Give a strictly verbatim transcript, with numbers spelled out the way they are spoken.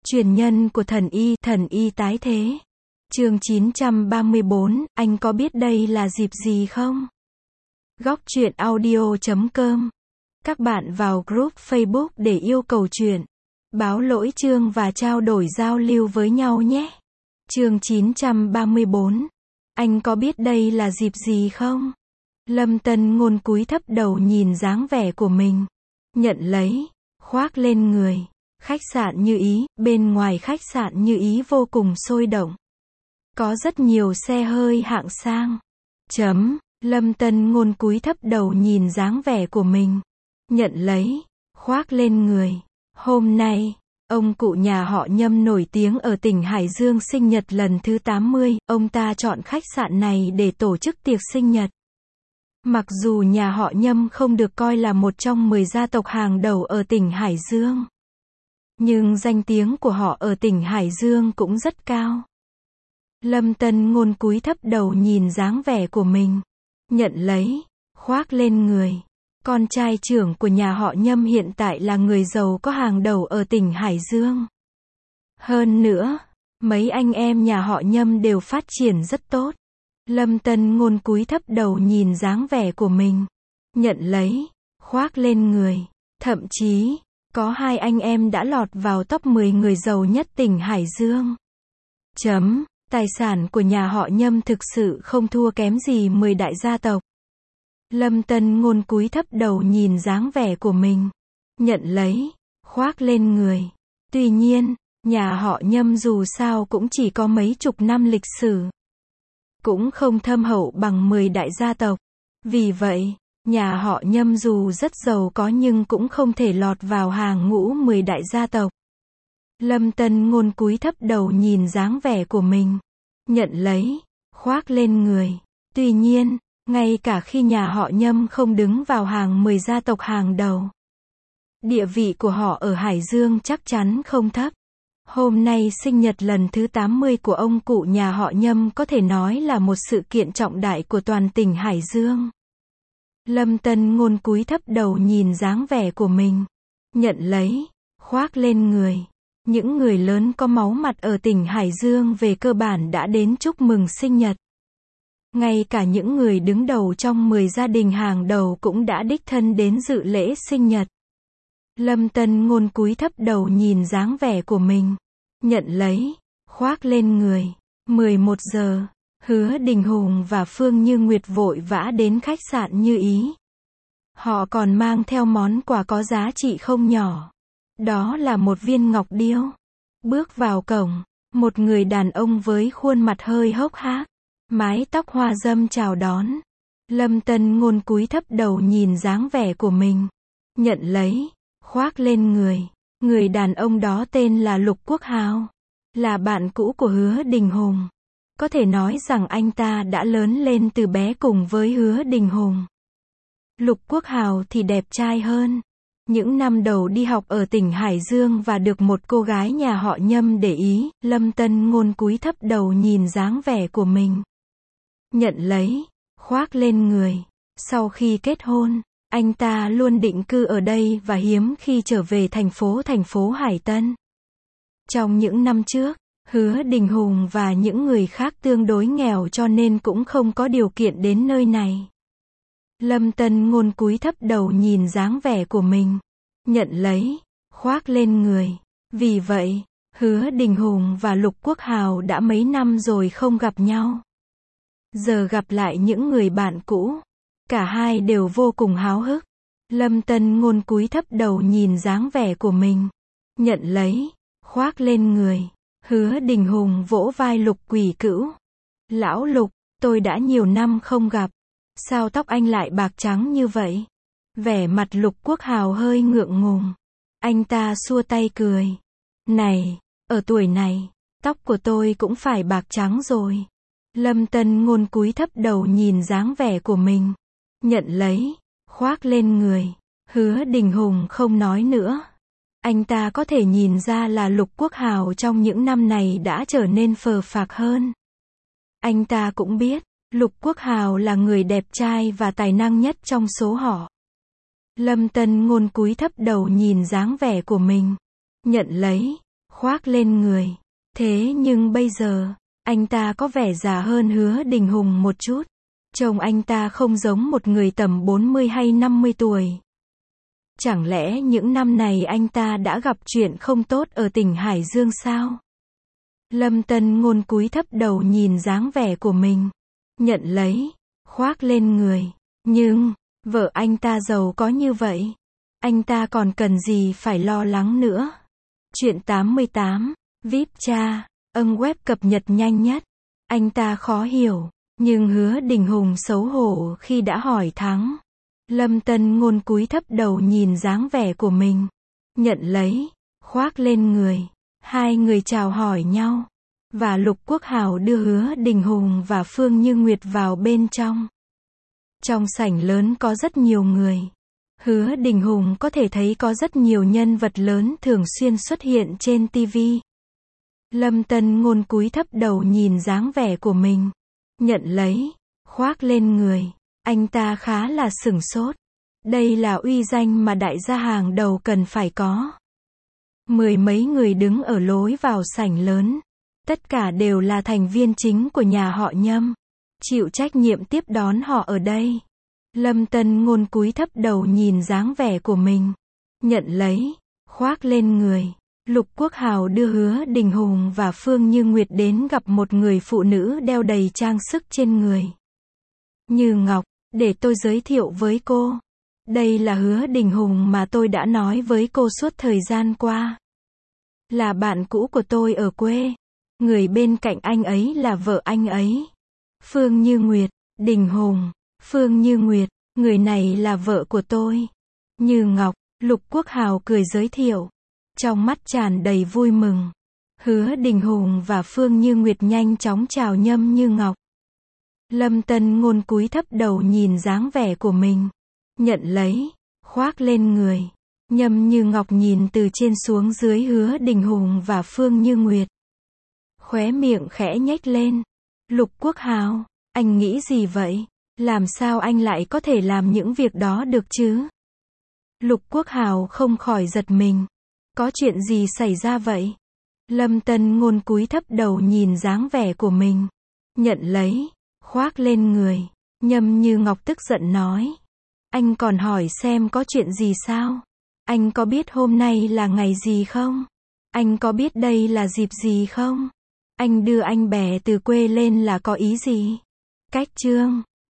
Truyền nhân của thần y, thần y tái thế. Chương chín trăm ba mươi bốn, anh có biết đây là dịp gì không? Góc truyện audio chấm com. Các bạn vào group Facebook để yêu cầu truyện, báo lỗi chương và trao đổi giao lưu với nhau nhé. Chương chín trăm ba mươi bốn. Anh có biết đây là dịp gì không? Lâm Tân Ngôn cúi thấp đầu nhìn dáng vẻ của mình. Nhận lấy, khoác lên người. Khách sạn Như Ý, bên ngoài khách sạn Như Ý vô cùng sôi động. Có rất nhiều xe hơi hạng sang. Chấm, Lâm Tân Ngôn cúi thấp đầu nhìn dáng vẻ của mình. Nhận lấy, khoác lên người. Hôm nay, ông cụ nhà họ Nhâm nổi tiếng ở tỉnh Hải Dương sinh nhật lần thứ tám mươi, ông ta chọn khách sạn này để tổ chức tiệc sinh nhật. Mặc dù nhà họ Nhâm không được coi là một trong mười gia tộc hàng đầu ở tỉnh Hải Dương, nhưng danh tiếng của họ ở tỉnh Hải Dương cũng rất cao. Lâm Tân Ngôn cúi thấp đầu nhìn dáng vẻ của mình. Nhận lấy, khoác lên người. Con trai trưởng của nhà họ Nhâm hiện tại là người giàu có hàng đầu ở tỉnh Hải Dương. Hơn nữa, mấy anh em nhà họ Nhâm đều phát triển rất tốt. Lâm Tân Ngôn cúi thấp đầu nhìn dáng vẻ của mình. Nhận lấy, khoác lên người. Thậm chí, có hai anh em đã lọt vào top mười người giàu nhất tỉnh Hải Dương. Chấm, tài sản của nhà họ Nhâm thực sự không thua kém gì mười đại gia tộc. Lâm Tân Ngôn cúi thấp đầu nhìn dáng vẻ của mình. Nhận lấy, khoác lên người. Tuy nhiên, nhà họ Nhâm dù sao cũng chỉ có mấy chục năm lịch sử, cũng không thâm hậu bằng mười đại gia tộc. Vì vậy, nhà họ Nhâm dù rất giàu có nhưng cũng không thể lọt vào hàng ngũ mười đại gia tộc. Lâm Tân Ngôn cúi thấp đầu nhìn dáng vẻ của mình. Nhận lấy, khoác lên người. Tuy nhiên, ngay cả khi nhà họ Nhâm không đứng vào hàng mười gia tộc hàng đầu, địa vị của họ ở Hải Dương chắc chắn không thấp. Hôm nay sinh nhật lần thứ tám mươi của ông cụ nhà họ Nhâm có thể nói là một sự kiện trọng đại của toàn tỉnh Hải Dương. Lâm Tân Ngôn cúi thấp đầu nhìn dáng vẻ của mình. Nhận lấy, khoác lên người. Những người lớn có máu mặt ở tỉnh Hải Dương về cơ bản đã đến chúc mừng sinh nhật. Ngay cả những người đứng đầu trong mười gia đình hàng đầu cũng đã đích thân đến dự lễ sinh nhật. Lâm Tân Ngôn cúi thấp đầu nhìn dáng vẻ của mình. Nhận lấy, khoác lên người. mười một giờ, Hứa Đình Hùng và Phương Như Nguyệt vội vã đến khách sạn Như Ý. Họ còn mang theo món quà có giá trị không nhỏ. Đó là một viên ngọc điêu. Bước vào cổng, một người đàn ông với khuôn mặt hơi hốc hác, mái tóc hoa râm chào đón. Lâm Tân Ngôn cúi thấp đầu nhìn dáng vẻ của mình. Nhận lấy, khoác lên người. Người đàn ông đó tên là Lục Quốc Hào, là bạn cũ của Hứa Đình Hùng. Có thể nói rằng anh ta đã lớn lên từ bé cùng với Hứa Đình Hùng. Lục Quốc Hào thì đẹp trai hơn. Những năm đầu đi học ở tỉnh Hải Dương và được một cô gái nhà họ Nhâm để ý, Lâm Tân Ngôn cúi thấp đầu nhìn dáng vẻ của mình. Nhận lấy, khoác lên người. Sau khi kết hôn, anh ta luôn định cư ở đây và hiếm khi trở về thành phố thành phố Hải Tân. Trong những năm trước, Hứa Đình Hùng và những người khác tương đối nghèo cho nên cũng không có điều kiện đến nơi này. Lâm Tân Ngôn cúi thấp đầu nhìn dáng vẻ của mình. Nhận lấy, khoác lên người. Vì vậy, Hứa Đình Hùng và Lục Quốc Hào đã mấy năm rồi không gặp nhau. Giờ gặp lại những người bạn cũ, cả hai đều vô cùng háo hức. Lâm Tân Ngôn cúi thấp đầu nhìn dáng vẻ của mình. Nhận lấy, khoác lên người. Hứa Đình Hùng vỗ vai Lục Quỷ Cữu. Lão Lục, tôi đã nhiều năm không gặp. Sao tóc anh lại bạc trắng như vậy? Vẻ mặt Lục Quốc Hào hơi ngượng ngùng. Anh ta xua tay cười. Này, ở tuổi này, tóc của tôi cũng phải bạc trắng rồi. Lâm Tân Ngôn cúi thấp đầu nhìn dáng vẻ của mình. Nhận lấy, khoác lên người. Hứa Đình Hùng không nói nữa. Anh ta có thể nhìn ra là Lục Quốc Hào trong những năm này đã trở nên phờ phạc hơn. Anh ta cũng biết, Lục Quốc Hào là người đẹp trai và tài năng nhất trong số họ. Lâm Tân Ngôn cúi thấp đầu nhìn dáng vẻ của mình. Nhận lấy, khoác lên người. Thế nhưng bây giờ, anh ta có vẻ già hơn Hứa Đình Hùng một chút. Trông anh ta không giống một người tầm bốn mươi hay năm mươi tuổi. Chẳng lẽ những năm này anh ta đã gặp chuyện không tốt ở tỉnh Hải Dương sao? Lâm Tân Ngôn cúi thấp đầu nhìn dáng vẻ của mình. Nhận lấy, khoác lên người. Nhưng, vợ anh ta giàu có như vậy. Anh ta còn cần gì phải lo lắng nữa. Chuyện tám mươi tám, vê i pê cha, âng web cập nhật nhanh nhất. Anh ta khó hiểu, nhưng Hứa Đình Hùng xấu hổ khi đã hỏi thắng. Lâm Tân Ngôn cúi thấp đầu nhìn dáng vẻ của mình. Nhận lấy, khoác lên người. Hai người chào hỏi nhau. Và Lục Quốc Hào đưa Hứa Đình Hùng và Phương Như Nguyệt vào bên trong. Trong sảnh lớn có rất nhiều người. Hứa Đình Hùng có thể thấy có rất nhiều nhân vật lớn thường xuyên xuất hiện trên ti vi. Lâm Tân Ngôn cúi thấp đầu nhìn dáng vẻ của mình. Nhận lấy, khoác lên người. Anh ta khá là sửng sốt. Đây là uy danh mà đại gia hàng đầu cần phải có. Mười mấy người đứng ở lối vào sảnh lớn. Tất cả đều là thành viên chính của nhà họ Nhâm. Chịu trách nhiệm tiếp đón họ ở đây. Lâm Tân Ngôn cúi thấp đầu nhìn dáng vẻ của mình. Nhận lấy, khoác lên người. Lục Quốc Hào đưa Hứa Đình Hùng và Phương Như Nguyệt đến gặp một người phụ nữ đeo đầy trang sức trên người. Như Ngọc, để tôi giới thiệu với cô. Đây là Hứa Đình Hùng mà tôi đã nói với cô suốt thời gian qua. Là bạn cũ của tôi ở quê. Người bên cạnh anh ấy là vợ anh ấy. Phương Như Nguyệt, Đình Hùng, Phương Như Nguyệt, người này là vợ của tôi. Như Ngọc, Lục Quốc Hào cười giới thiệu. Trong mắt tràn đầy vui mừng. Hứa Đình Hùng và Phương Như Nguyệt nhanh chóng chào Nhâm Như Ngọc. Lâm Tân Ngôn cúi thấp đầu nhìn dáng vẻ của mình. Nhận lấy, khoác lên người. Nhâm Như Ngọc nhìn từ trên xuống dưới Hứa Đình Hùng và Phương Như Nguyệt. Khóe miệng khẽ nhếch lên. Lục Quốc Hào, anh nghĩ gì vậy? Làm sao anh lại có thể làm những việc đó được chứ? Lục Quốc Hào không khỏi giật mình. Có chuyện gì xảy ra vậy? Lâm Tân Ngôn cúi thấp đầu nhìn dáng vẻ của mình. Nhận lấy, khoác lên người. Nhâm Như Ngọc tức giận nói. Anh còn hỏi xem có chuyện gì sao? Anh có biết hôm nay là ngày gì không? Anh có biết đây là dịp gì không? Anh đưa anh bè từ quê lên là có ý gì? Cách chương